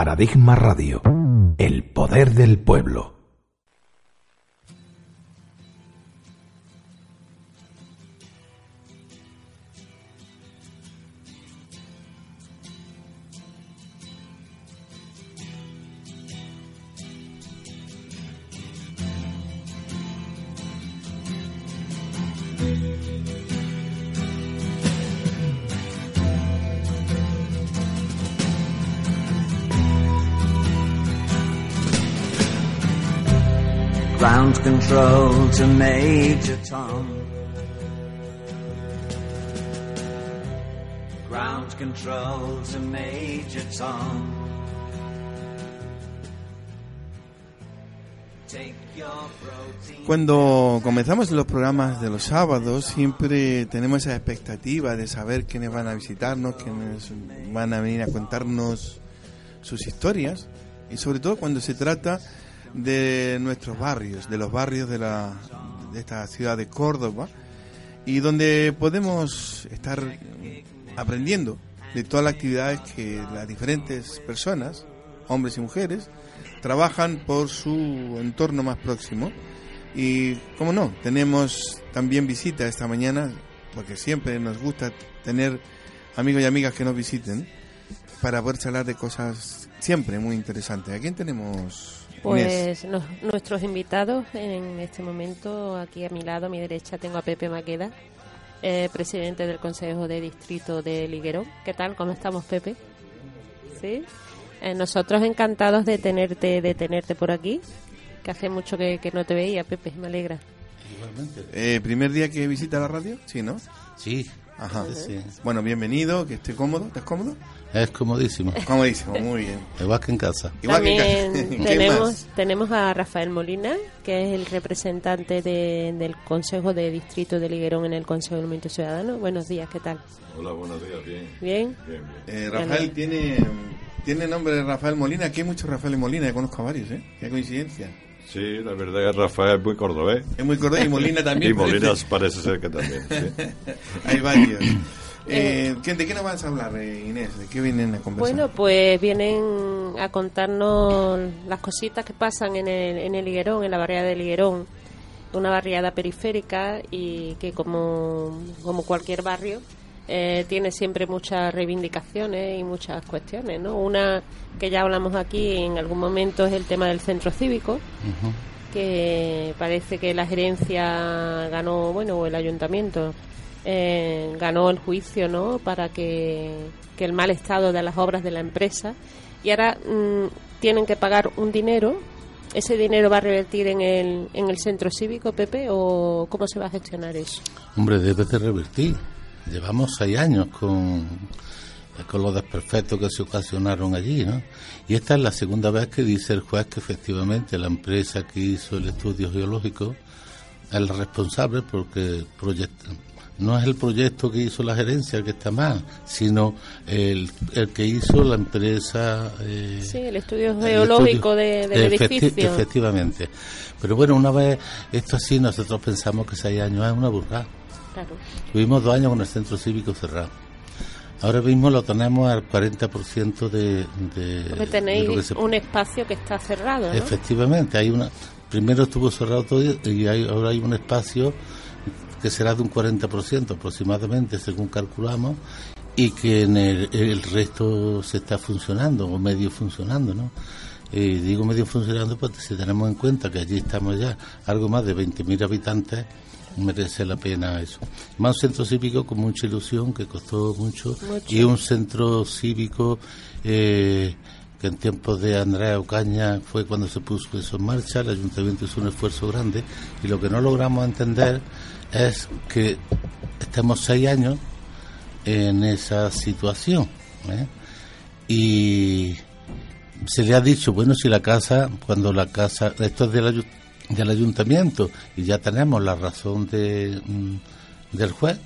Paradigma Radio, el poder del pueblo. Ground control to Major Tom. Ground control to Major Tom. Take your protein. Cuando comenzamos los programas de los sábados siempre tenemos esa expectativa de saber quiénes van a visitarnos, quiénes van a venir a contarnos sus historias, y sobre todo cuando se trata de nuestros barrios, de los barrios de esta ciudad de Córdoba, y donde podemos estar aprendiendo de todas las actividades que las diferentes personas, hombres y mujeres, trabajan por su entorno más próximo. Y como no, tenemos también visita esta mañana, porque siempre nos gusta tener amigos y amigas que nos visiten para poder charlar de cosas siempre muy interesantes. ¿A quién tenemos? Pues nuestros invitados en este momento, aquí a mi lado, a mi derecha, tengo a Pepe Maqueda, presidente del Consejo de Distrito de Liguerón. ¿Qué tal? ¿Cómo estamos, Pepe? ¿Sí? Nosotros encantados de tenerte por aquí, que hace mucho que no te veía, Pepe, me alegra. Igualmente. ¿Primer día que visita la radio? Sí, ¿no? Sí. Ajá. Sí. Bueno, bienvenido, que esté cómodo. ¿Estás cómodo? Es comodísimo. Comodísimo, muy bien. Igual que en casa. También tenemos a Rafael Molina, que es el representante del Consejo de Distrito de Liguerón en el Consejo del Movimiento Ciudadano. Buenos días, ¿qué tal? Hola, buenos días, bien. ¿Bien? Bien. Rafael tiene nombre de Rafael Molina. Aquí hay muchos Rafael Molina, yo conozco a varios, ¿eh? Qué coincidencia. Sí, la verdad es que Rafael es muy cordobés. Es muy cordobés, y Molina también. Y Molina parece ser que también, sí. Hay varios. ¿De qué nos vas a hablar, Inés? ¿De qué vienen a conversar? Bueno, pues vienen a contarnos las cositas que pasan en el Liguerón, en la barriada de Liguerón, una barriada periférica y que como cualquier barrio tiene siempre muchas reivindicaciones y muchas cuestiones, ¿no? Una que ya hablamos aquí en algún momento es el tema del centro cívico, que parece que la gerencia ganó, o el ayuntamiento ganó el juicio, ¿no?, para que el mal estado de las obras de la empresa, y ahora tienen que pagar un dinero. ¿Ese dinero va a revertir en el centro cívico, Pepe, o cómo se va a gestionar eso? Hombre, debe de revertir. Llevamos 6 años con los desperfectos que se ocasionaron allí, ¿no? Y esta es la segunda vez que dice el juez que efectivamente la empresa que hizo el estudio geológico es la responsable, porque no es el proyecto que hizo la gerencia el que está mal, sino el que hizo la empresa. Sí, el estudio geológico del edificio. Efectivamente. Pero bueno, una vez esto así, nosotros pensamos que 6 años es una burrada. Claro. Tuvimos 2 años con el centro cívico cerrado. Ahora mismo lo tenemos al 40% de porque tenéis un espacio que está cerrado, ¿no? Efectivamente, primero estuvo cerrado todo y ahora hay un espacio que será de un 40% aproximadamente, según calculamos, y que en el resto se está funcionando, o medio funcionando, ¿no? Digo medio funcionando porque si tenemos en cuenta que allí estamos ya algo más de 20.000 habitantes, merece la pena eso. Más un centro cívico con mucha ilusión, que costó mucho. Y un centro cívico que en tiempos de Andrea Ocaña fue cuando se puso eso en marcha. El ayuntamiento hizo un esfuerzo grande, y lo que no logramos entender es que estemos 6 años en esa situación, y se le ha dicho, bueno, si la casa, cuando la casa, esto es del ayuntamiento, y ya tenemos la razón del juez,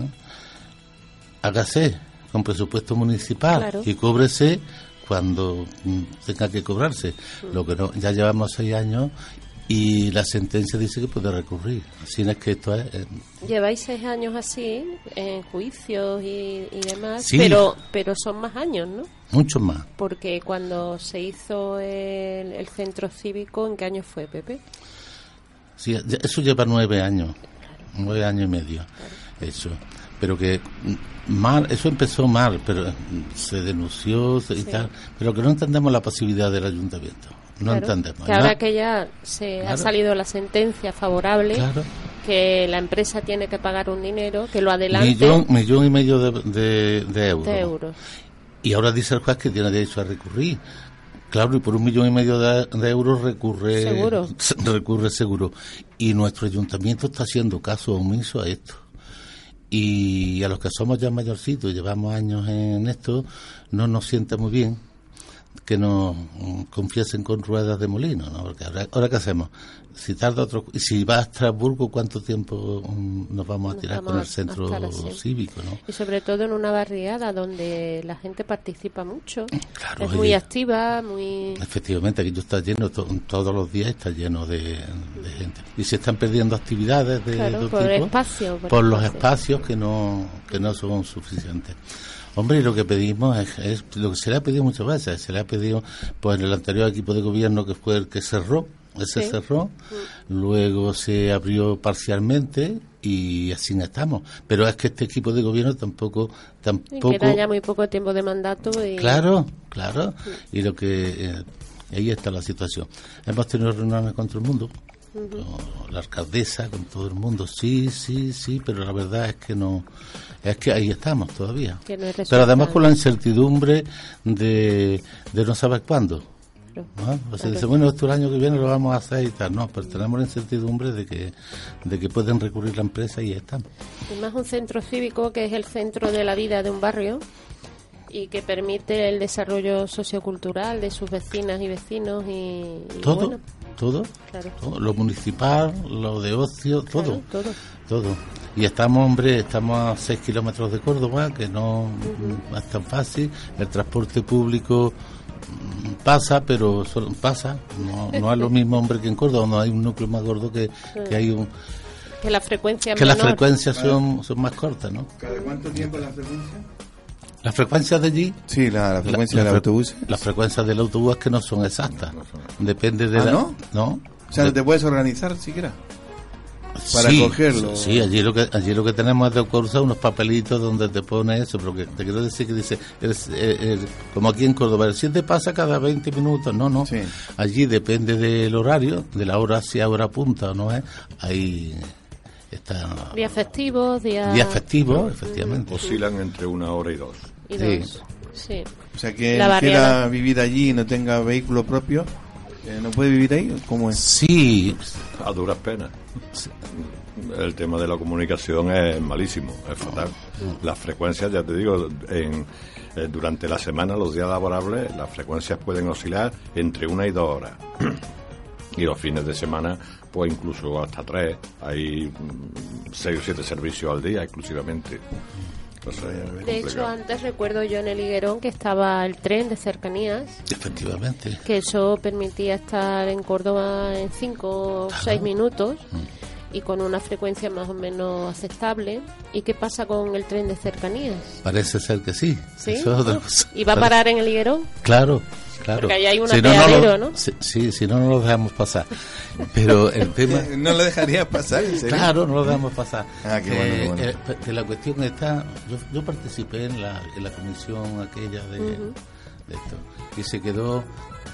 hágase con presupuesto municipal, claro, y cóbrese cuando tenga que cobrarse. Lo que no, ya llevamos 6 años y la sentencia dice que puede recurrir. Así es que esto es... Lleváis 6 años así, en juicios y demás, Sí. pero son más años, ¿no? mucho más. Porque cuando se hizo el centro cívico, ¿en qué año fue, Pepe? Sí, eso lleva 9 años, 9 años y medio, eso. Pero que mal, eso empezó mal, pero se denunció y Sí. tal, pero que no entendemos la pasividad del ayuntamiento. No Claro, entendemos. que ahora que ya se ha Claro. salido la sentencia favorable, Claro. que la empresa tiene que pagar un dinero, que lo adelante Millón y medio de euros. de euros. Y ahora dice el juez que tiene derecho a recurrir. Claro, y por 1,5 millones de euros recurre seguro. Y nuestro ayuntamiento está haciendo caso omiso a esto. Y a los que somos ya mayorcitos y llevamos años en esto, no nos sienta muy bien que nos confiesen con ruedas de molino, ¿no? Porque ahora ¿qué hacemos? Si tarda si va a Estrasburgo, ¿cuánto tiempo nos vamos a Nos tirar vamos con a el centro estar así. cívico, ¿no? Y sobre todo en una barriada donde la gente participa mucho, Claro, es muy oye. activa, muy... Efectivamente, aquello está lleno, todos los días está lleno de gente. Y se están perdiendo actividades de Claro, todo por tipo espacio, por los espacios que no son suficientes. Hombre, y lo que pedimos es lo que se le ha pedido muchas veces. Se le ha pedido, pues en el anterior equipo de gobierno, que fue el que cerró, ese Sí. cerró, luego se abrió parcialmente y así estamos. Pero es que este equipo de gobierno tampoco Y queda ya muy poco tiempo de mandato y... Claro. Y lo que ahí está la situación. Hemos tenido reuniones con todo el mundo, con la alcaldesa, con todo el mundo. Sí, pero la verdad es que no. Es que ahí estamos todavía. Que no hay Pero resultado. además con la incertidumbre de no saber cuándo. Claro. ¿No? O sea, Claro. dice, bueno, esto el año que viene lo vamos a hacer y tal. No, pero tenemos la incertidumbre de que pueden recurrir la empresa y ahí estamos. Y más un centro cívico que es el centro de la vida de un barrio y que permite el desarrollo sociocultural de sus vecinas y vecinos y Todo, bueno, todo, claro. todo, lo municipal, lo de ocio, todo. Claro, todo. Y estamos a 6 kilómetros de Córdoba, que no es tan fácil. El transporte público pasa, pero solo pasa. No es lo mismo, hombre, que en Córdoba, no hay un núcleo más gordo que hay un... Que la frecuencia es Que las menor. frecuencias son más cortas, ¿no? ¿Cada cuánto tiempo la frecuencia? Las frecuencias de allí... Sí, la frecuencia la del fre- autobús. Las frecuencias del autobús es que no son exactas. Depende de ¿no? ¿No? O sea, no te puedes organizar siquiera para Sí, cogerlo. Sí, allí lo que tenemos es de curso unos papelitos donde te pone eso, pero que te quiero decir que dice, como aquí en Córdoba, el 7 pasa cada 20 minutos, no. Sí. Allí depende del horario, de la hora, si a hora punta o no es, ahí está. Días festivos, Días festivos, efectivamente. Oscilan entre 1 hora y 2. y Sí. 2. Sí. O sea, que La quiera variedad. vivir allí y no tenga vehículo propio, ¿no puede vivir ahí? ¿Cómo es? Sí, A duras penas. El tema de la comunicación es malísimo, es fatal. Las frecuencias, ya te digo, durante la semana, los días laborables, las frecuencias pueden oscilar entre 1 y 2 horas. Y los fines de semana, pues incluso hasta 3. Hay 6 o 7 servicios al día exclusivamente. Entonces, es De hecho, complicado. antes recuerdo yo en el Higuerón que estaba el tren de cercanías, efectivamente. que eso permitía estar en Córdoba en 5 o 6 minutos y con una frecuencia más o menos aceptable. ¿Y qué pasa con el tren de cercanías? Parece ser que sí. ¿Sí? Eso es otra cosa. ¿Y va a parar en el Higuerón? Claro. Porque ahí hay un Si no, apeadero, ¿no? Sí, si no lo dejamos pasar. Pero el tema... ¿No lo dejaría pasar? ¿En serio? Claro, no lo dejamos pasar. Ah, qué bueno, qué bueno. Que la cuestión está... Yo participé en la comisión aquella de esto y se quedó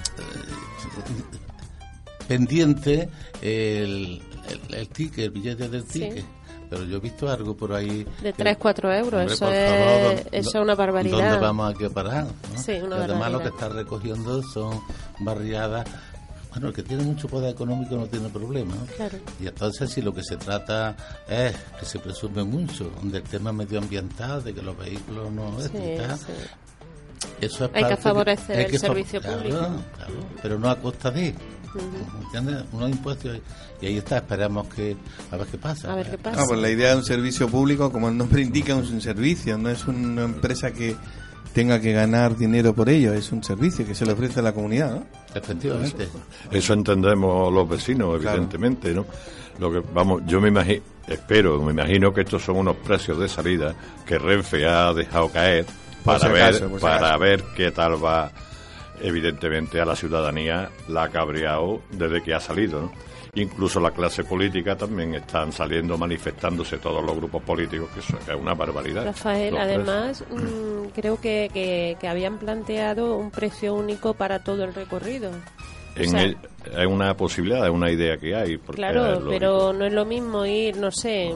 pendiente el ticket, el billete del Sí. ticket. Pero yo he visto algo por ahí... De 3-4 euros, Hombre, eso por es, favor, eso es una barbaridad. ¿Dónde vamos aquí a parar? ¿no? Sí, una Y además lo que barbaridad. está recogiendo son barriadas. Bueno, el que tiene mucho poder económico no tiene problema, ¿no? Claro. Y entonces si lo que se trata es que se presume mucho del tema medioambiental, de que los vehículos no... Sí, y tal, sí. eso es Hay que parte favorecer hay el que servicio claro, público. claro, pero no a costa de... ¿Entiendes? Unos impuestos y ahí está, esperamos a ver qué pasa. A ver qué pasa. Ah, pues la idea de un servicio público, como el nombre indica, es un servicio, no es una empresa que tenga que ganar dinero por ello, es un servicio que se le ofrece a la comunidad, ¿no? Efectivamente. Eso entendemos los vecinos, evidentemente, ¿no? Lo que yo me imagino que estos son unos precios de salida que Renfe ha dejado caer para ver qué tal va. Evidentemente a la ciudadanía la ha cabreado desde que ha salido, ¿no? Incluso la clase política también están saliendo, manifestándose todos los grupos políticos, que eso es una barbaridad. Rafael, además, creo que habían planteado un precio único para todo el recorrido. Es una posibilidad, es una idea que hay. Claro, pero no es lo mismo ir, no sé,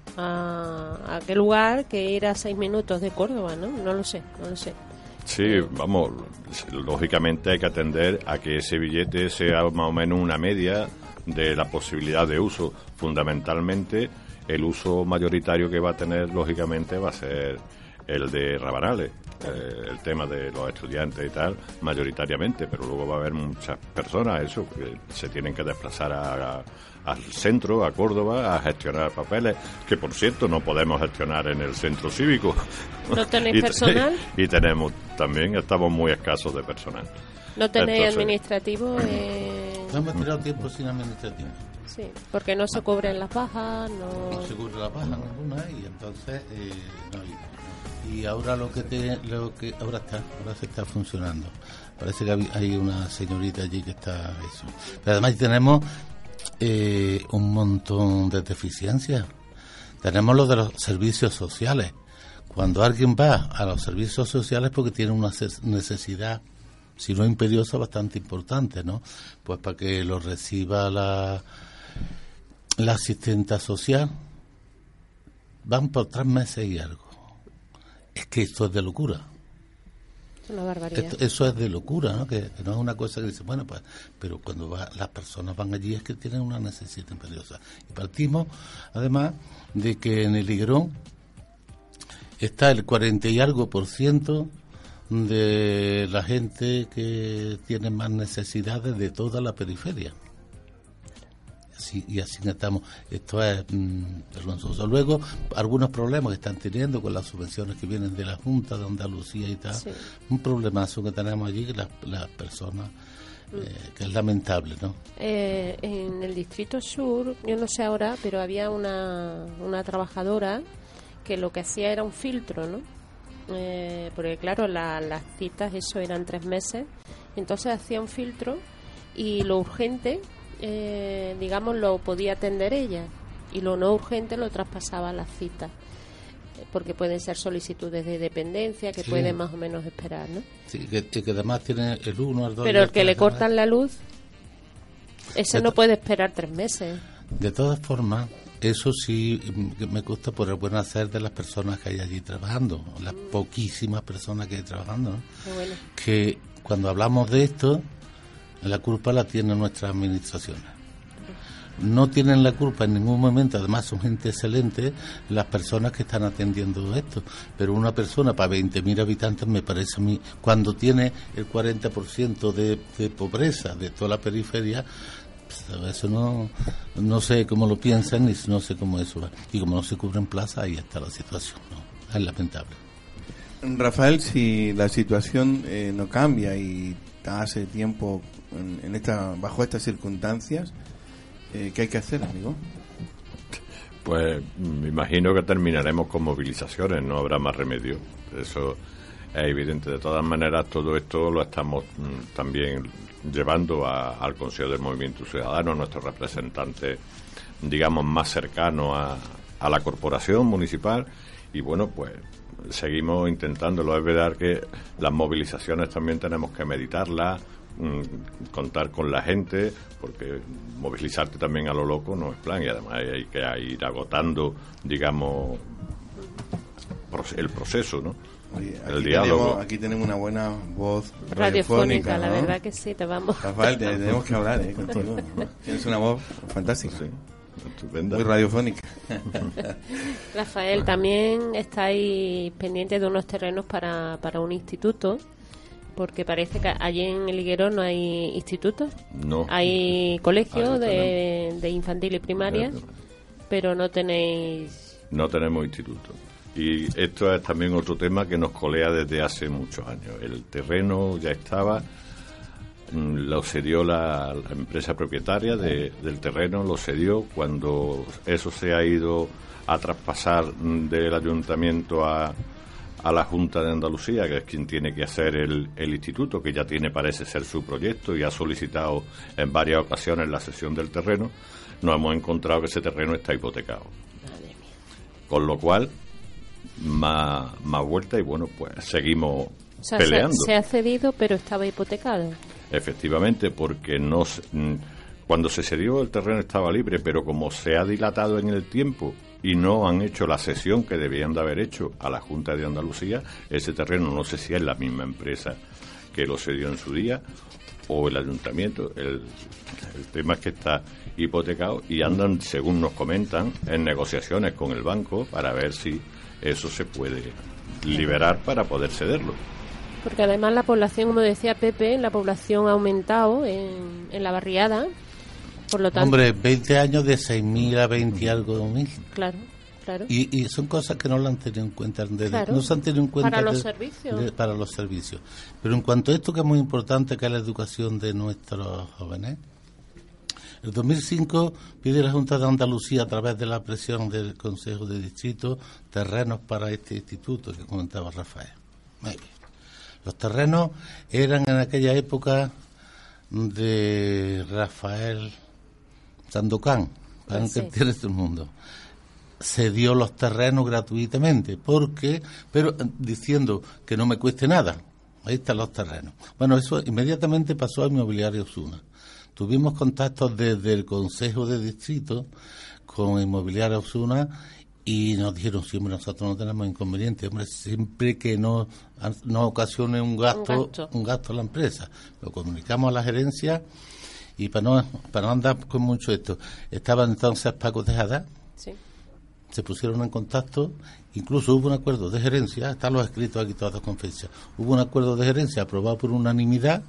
a qué lugar que ir a 6 minutos de Córdoba, ¿no? No lo sé. Sí, vamos, lógicamente hay que atender a que ese billete sea más o menos una media de la posibilidad de uso. Fundamentalmente, el uso mayoritario que va a tener, lógicamente, va a ser el de Rabanales, el tema de los estudiantes y tal, mayoritariamente, pero luego va a haber muchas personas, que se tienen que desplazar al centro, a Córdoba, a gestionar papeles, que por cierto no podemos gestionar en el centro cívico. ¿No tenéis personal? Y estamos muy escasos de personal. ¿No tenéis administrativo? No hemos tirado tiempo sin administrativo. Sí, porque no se cubren las bajas, no se cubre la baja ninguna, y entonces no hay. Y ahora ahora se está funcionando. Parece que hay una señorita allí que está eso. Pero además tenemos un montón de deficiencias. Tenemos lo de los servicios sociales. Cuando alguien va a los servicios sociales porque tiene una necesidad, si no imperiosa, bastante importante, ¿no? Pues para que lo reciba la asistenta social, van por 3 meses y algo. Es que esto es de locura. Es una barbaridad. Eso es de locura, ¿no? Que no es una cosa que dice, bueno, pues, pero cuando las personas van allí es que tienen una necesidad imperiosa. Y partimos, además, de que en el Higuerón está el 40 y algo % de la gente que tiene más necesidades de toda la periferia. Y así estamos. Esto es vergonzoso. Luego, algunos problemas que están teniendo con las subvenciones que vienen de la Junta de Andalucía y tal. Sí. Un problemazo que tenemos allí, que las personas, que es lamentable, ¿no? En el Distrito Sur, yo no sé ahora, pero había una trabajadora que lo que hacía era un filtro, ¿no? Porque claro, las citas, eso eran 3 meses. Entonces hacía un filtro y lo urgente, digamos, lo podía atender ella, y lo no urgente lo traspasaba a las citas, porque pueden ser solicitudes de dependencia que pueden más o menos esperar, ¿no? Sí, que además tiene el 1 al 2. Pero el que le cortan la luz, ese no puede esperar 3 meses. De todas formas, eso sí me gusta por el buen hacer de las personas que hay allí trabajando, las poquísimas personas que hay trabajando, ¿no? Bueno. Que cuando hablamos de esto, la culpa la tienen nuestras administraciones. No tienen la culpa en ningún momento, además son gente excelente las personas que están atendiendo esto, pero una persona para 20.000 habitantes, me parece a mí, cuando tiene el 40% de pobreza de toda la periferia, pues eso no sé cómo lo piensan, y no sé cómo eso va. Y como no se cubren plazas, ahí está la situación, ¿no? Es lamentable. Rafael, si la situación no cambia y hace tiempo bajo estas circunstancias, ¿qué hay que hacer, amigo? Pues me imagino que terminaremos con movilizaciones, no habrá más remedio. Eso es evidente. De todas maneras, todo esto lo estamos también llevando al Consejo del Movimiento Ciudadano, nuestros representantes, digamos, más cercanos a la corporación municipal, y bueno, pues seguimos intentándolo. Es verdad que las movilizaciones también tenemos que meditarlas, contar con la gente, porque movilizarte también a lo loco no es plan, y además hay que ir agotando, digamos, el proceso, ¿no? Oye, el diálogo. Aquí tenemos una buena voz radiofónica, ¿no? La verdad que sí, te vamos. Rafael, tenemos que hablar contigo, ¿no? Tienes una voz fantástica. Sí. Estupenda. Muy radiofónica. Rafael, también estáis pendientes de unos terrenos para un instituto, porque parece que allí en el Higuerón no hay institutos. No. Hay colegios de infantil y primaria, pero no tenéis... No tenemos instituto. Y esto es también otro tema que nos colea desde hace muchos años. El terreno ya estaba, lo cedió la empresa propietaria del terreno, lo cedió. Cuando eso se ha ido a traspasar del ayuntamiento a la Junta de Andalucía, que es quien tiene que hacer el instituto, que ya tiene, parece ser, su proyecto y ha solicitado en varias ocasiones la cesión del terreno, nos hemos encontrado que ese terreno está hipotecado. Con lo cual, más vuelta y bueno, pues seguimos peleando. Se ha cedido, pero estaba hipotecado. Efectivamente, porque cuando se cedió el terreno estaba libre, pero como se ha dilatado en el tiempo y no han hecho la cesión que debían de haber hecho a la Junta de Andalucía, ese terreno no sé si es la misma empresa que lo cedió en su día o el ayuntamiento. El tema es que está hipotecado y andan, según nos comentan, en negociaciones con el banco para ver si eso se puede liberar para poder cederlo. Porque además la población, como decía Pepe, la población ha aumentado en la barriada, por lo tanto... Hombre, 20 años de 6.000 a 20 y algo mil. Claro. Y son cosas que no lo han tenido en cuenta. Claro, no se han tenido en cuenta para los servicios. Para los servicios. Pero en cuanto a esto que es muy importante, que es la educación de nuestros jóvenes, en 2005 pide la Junta de Andalucía, a través de la presión del Consejo de Distrito, terrenos para este instituto que comentaba Rafael. Muy bien. Los terrenos eran en aquella época de Rafael Sandokan, para que entienda todo el mundo. Se dio los terrenos gratuitamente, pero diciendo que no me cueste nada. Ahí están los terrenos. Bueno, eso inmediatamente pasó a Inmobiliaria Osuna. Tuvimos contactos desde el Consejo de Distrito con Inmobiliaria Osuna y nos dijeron, sí, hombre, nosotros no tenemos inconveniente, hombre, siempre que no ocasione un gasto a la empresa. Lo comunicamos a la gerencia y para no andar con mucho esto, estaba entonces Paco Tejada. Sí. Se pusieron en contacto, incluso hubo un acuerdo de gerencia, están los escritos aquí todos con fecha, hubo un acuerdo de gerencia aprobado por unanimidad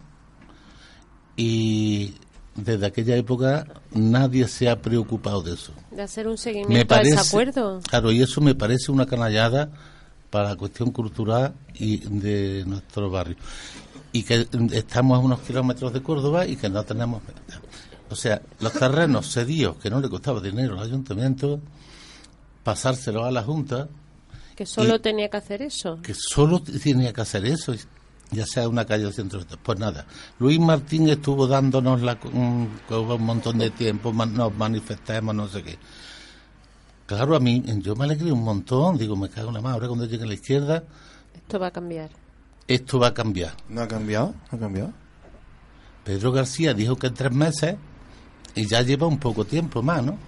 y desde aquella época nadie se ha preocupado de eso. De hacer un seguimiento a ese acuerdo. Claro, y eso me parece una canallada para la cuestión cultural y de nuestro barrio. Y que estamos a unos kilómetros de Córdoba y que no tenemos... O sea, los terrenos cedidos, que no le costaba dinero al ayuntamiento, pasárselos a la Junta. Que solo tenía que hacer eso. Que solo tenía que hacer eso, ya sea una calle o centro. Pues nada, Luis Martín estuvo dándonos un montón de tiempo, nos manifestamos, no sé qué. Claro, a mí, yo me alegré un montón, digo, me cago en la madre, ahora cuando llegue a la izquierda... Esto va a cambiar. Esto va a cambiar. ¿No ha cambiado? ¿No ha cambiado? Pedro García dijo que en 3 meses, y ya lleva un poco tiempo más, ¿no?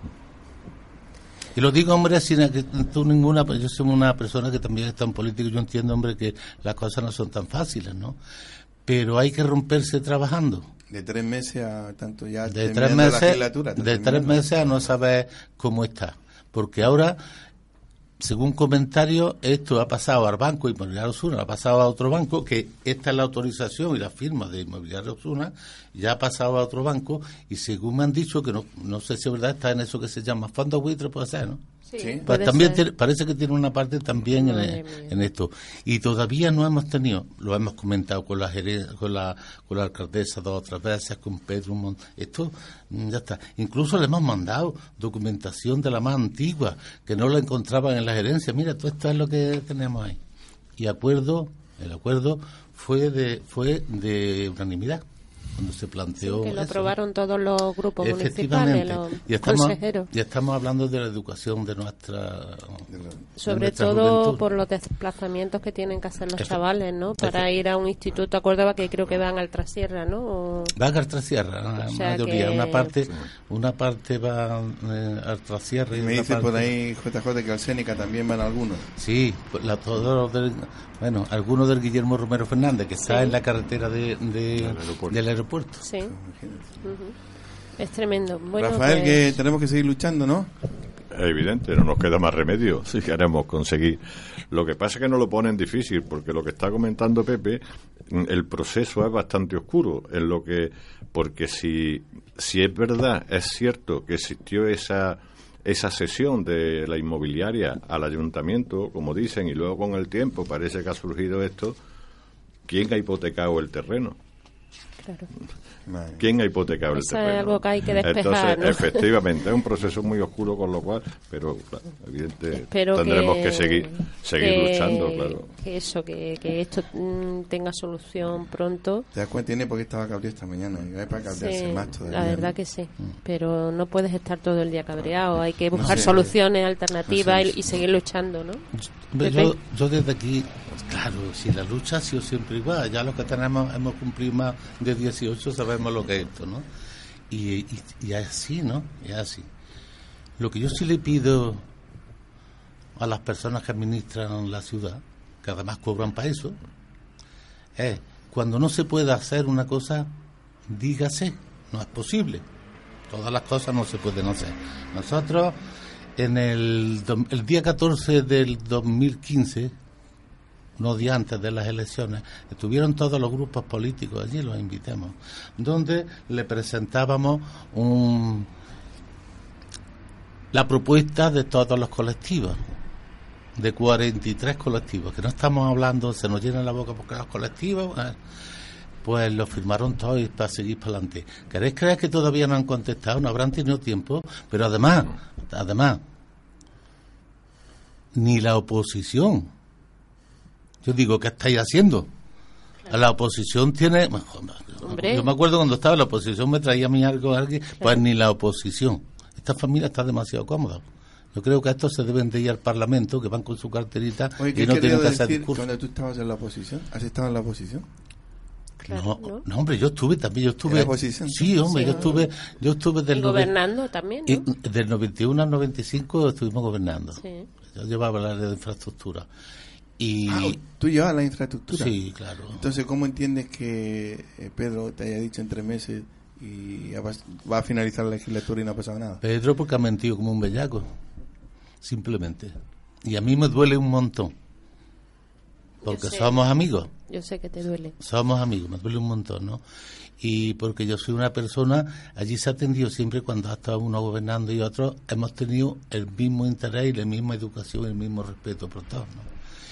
Y lo digo, hombre, sin que tú ninguna... Yo soy una persona que también está en política, yo entiendo, hombre, que las cosas no son tan fáciles, ¿no? Pero hay que romperse trabajando. De 3 meses a tanto ya... De 3 meses, de 3 meses a no saber cómo está. Porque ahora, según comentarios, esto ha pasado al banco Inmobiliaria Osuna, ha pasado a otro banco, que esta es la autorización y la firma de Inmobiliaria Osuna, ya ha pasado a otro banco, y según me han dicho, que no sé si es verdad, está en eso que se llama fondo buitre, puede ser, ¿no? Sí, pues también parece que tiene una parte también en esto. Y todavía no hemos tenido, lo hemos comentado con la alcaldesa 2 o 3 veces, con Pedro, esto ya está. Incluso le hemos mandado documentación de la más antigua, que no la encontraban en la gerencia. Mira, todo esto es lo que tenemos ahí. Y el acuerdo fue de unanimidad. Cuando se planteó que lo eso, aprobaron todos los grupos municipales, los consejeros. Y estamos hablando de la educación de nuestra sobre todo juventud, por los desplazamientos que tienen que hacer los chavales, ¿no? Para ir a un instituto a Córdoba, que creo que van al Trasierra, ¿no? Van al Trasierra, la mayoría. Una parte va al Trasierra. Y me dice por ahí, JJ, que al Sénica también van algunos. Sí, algunos del Guillermo Romero Fernández, que está en la carretera del aeropuerto. Sí. Es tremendo. Bueno, Rafael, pues... que tenemos que seguir luchando, ¿no? Es evidente, no nos queda más remedio si queremos conseguir. Lo que pasa es que no lo ponen difícil, porque lo que está comentando Pepe, el proceso es bastante oscuro, porque si es verdad, es cierto que existió esa esa cesión de la inmobiliaria al ayuntamiento, como dicen, y luego con el tiempo parece que ha surgido esto, ¿quién ha hipotecado el terreno? Claro. ¿Quién ha hipotecado el terreno? Es algo que hay que despejar, entonces, ¿no? Efectivamente, es un proceso muy oscuro, con lo cual, pero claro, tendremos que seguir luchando, claro. Que esto tenga solución pronto. ¿Te das cuenta? Tiene porque estaba cabreado esta mañana. Y va para cabrearse Sí, más todavía. la verdad que sí. Pero no puedes estar todo el día cabreado. Hay que buscar soluciones alternativas y seguir luchando, ¿no? Yo desde aquí, claro, si la lucha ha sido siempre igual, ya los que hemos cumplido más de 18 sabemos lo que es esto, ¿no? Y es así, ¿no? Es así. Lo que yo sí le pido a las personas que administran la ciudad, que además cobran para eso, es cuando no se puede hacer una cosa, dígase, no es posible. Todas las cosas no se pueden hacer. Nosotros, en el día 14 del 2015, unos días antes de las elecciones, estuvieron todos los grupos políticos allí, los invitamos, donde le presentábamos la propuesta de todos los colectivos, de 43 colectivos, que no estamos hablando, se nos llena la boca porque los colectivos, pues lo firmaron todos para seguir para adelante. ¿Queréis creer que todavía no han contestado? No habrán tenido tiempo, pero además, ni la oposición. Yo digo, ¿qué estáis haciendo? Claro. La oposición tiene... Hombre. Yo me acuerdo cuando estaba la oposición, me traía a mí algo, claro. Pues ni la oposición. Esta familia está demasiado cómoda. Yo creo que a estos se deben de ir al Parlamento, que van con su carterita. Oye, y no tienen que hacer discursos. ¿Cuando tú estabas en la oposición? ¿Has estado en la oposición? Claro, no, hombre, yo estuve también, ¿En la oposición? Sí, hombre, sí, yo estuve del... Gobernando también, ¿no? Y del 91 al 95 estuvimos gobernando. Sí. Yo llevaba el área de infraestructura. ¿Tú llevas la infraestructura? Sí, claro. Entonces, ¿cómo entiendes que Pedro te haya dicho en 3 meses y va a finalizar la legislatura y no ha pasado nada? Pedro porque ha mentido como un bellaco, simplemente. Y a mí me duele un montón, porque somos amigos. Yo sé que te duele. Somos amigos, me duele un montón, ¿no? Y porque yo soy una persona, allí se ha atendido siempre cuando ha estado uno gobernando y otro, hemos tenido el mismo interés y la misma educación y el mismo respeto por todos, ¿no?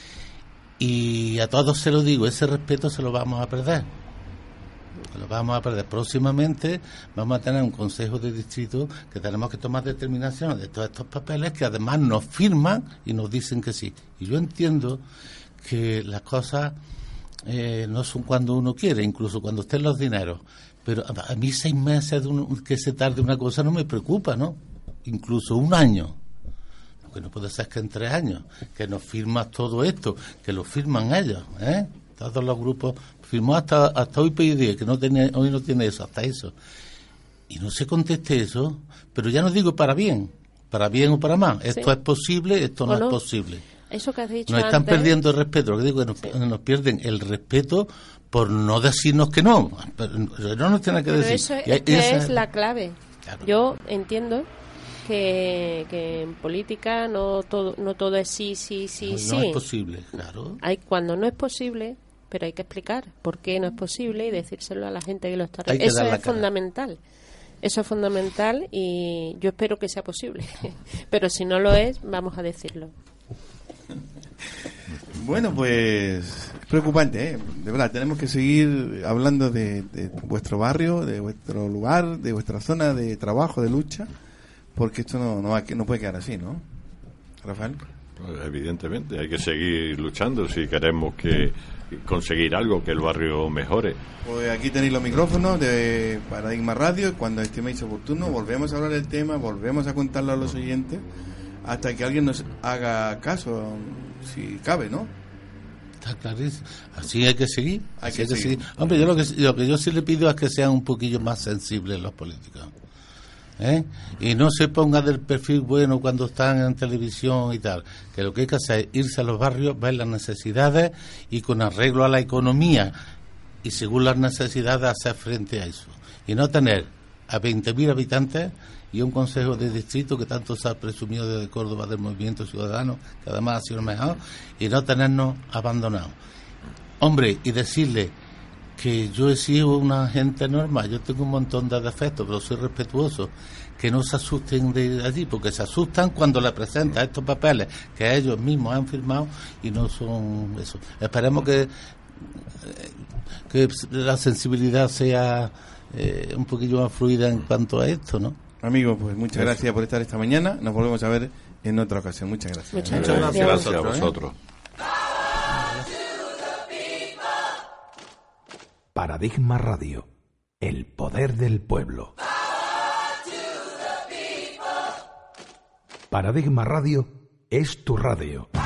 Y a todos se lo digo, ese respeto se lo vamos a perder. Lo vamos a perder. Próximamente vamos a tener un consejo de distrito que tenemos que tomar determinaciones de todos estos papeles que además nos firman y nos dicen que sí. Y yo entiendo que las cosas no son cuando uno quiere, incluso cuando estén los dineros. Pero a mí 6 meses que se tarde una cosa no me preocupa, ¿no? Incluso 1 año. Que no puede ser que en 3 años, que nos firmas todo esto, que lo firman ellos, todos los grupos, firmó hasta hoy PID, que hoy no tiene eso, hasta eso. Y no se conteste eso, pero ya no digo para bien o para mal, esto es posible, esto no es posible. Eso que has dicho nos antes, están perdiendo el respeto, lo que digo que nos pierden el respeto por no decirnos que no, pero no nos tienen que decir. Eso es la clave. Claro. Yo entiendo que en política no todo es sí. No es posible, claro. Cuando no es posible, pero hay que explicar por qué no es posible y decírselo a la gente que lo está realizando. Eso es fundamental. Eso es fundamental y yo espero que sea posible. Pero si no lo es, vamos a decirlo. Bueno, pues es preocupante, de verdad. Tenemos que seguir hablando de vuestro barrio, de vuestro lugar, de vuestra zona de trabajo, de lucha. Porque esto no puede quedar así, ¿no, Rafael? Pues evidentemente, hay que seguir luchando si queremos conseguir algo, que el barrio mejore. Pues aquí tenéis los micrófonos de Paradigma Radio y cuando estiméis oportuno volvemos a hablar del tema, volvemos a contarlo a los oyentes hasta que alguien nos haga caso, si cabe, ¿no? Está clarísimo. Así hay que seguir. Hay que seguir. Hombre, yo lo que yo sí le pido es que sean un poquillo más sensibles los políticos. Y no se ponga del perfil bueno cuando están en televisión y tal, que lo que hay que hacer es irse a los barrios, ver las necesidades y con arreglo a la economía y según las necesidades hacer frente a eso y no tener a 20.000 habitantes y un consejo de distrito que tanto se ha presumido desde Córdoba del Movimiento Ciudadano, que además ha sido el mejor, y no tenernos abandonados, hombre, y decirle que yo he sido una gente normal, yo tengo un montón de defectos, pero soy respetuoso, que no se asusten de allí, porque se asustan cuando le presentan estos papeles que ellos mismos han firmado y no son eso. Esperemos que la sensibilidad sea un poquillo más fluida en cuanto a esto, ¿no? Amigos, pues muchas gracias por estar esta mañana. Nos volvemos a ver en otra ocasión. Muchas gracias. Muchas Gracias a vosotros. Paradigma Radio, el poder del pueblo. Paradigma Radio es tu radio.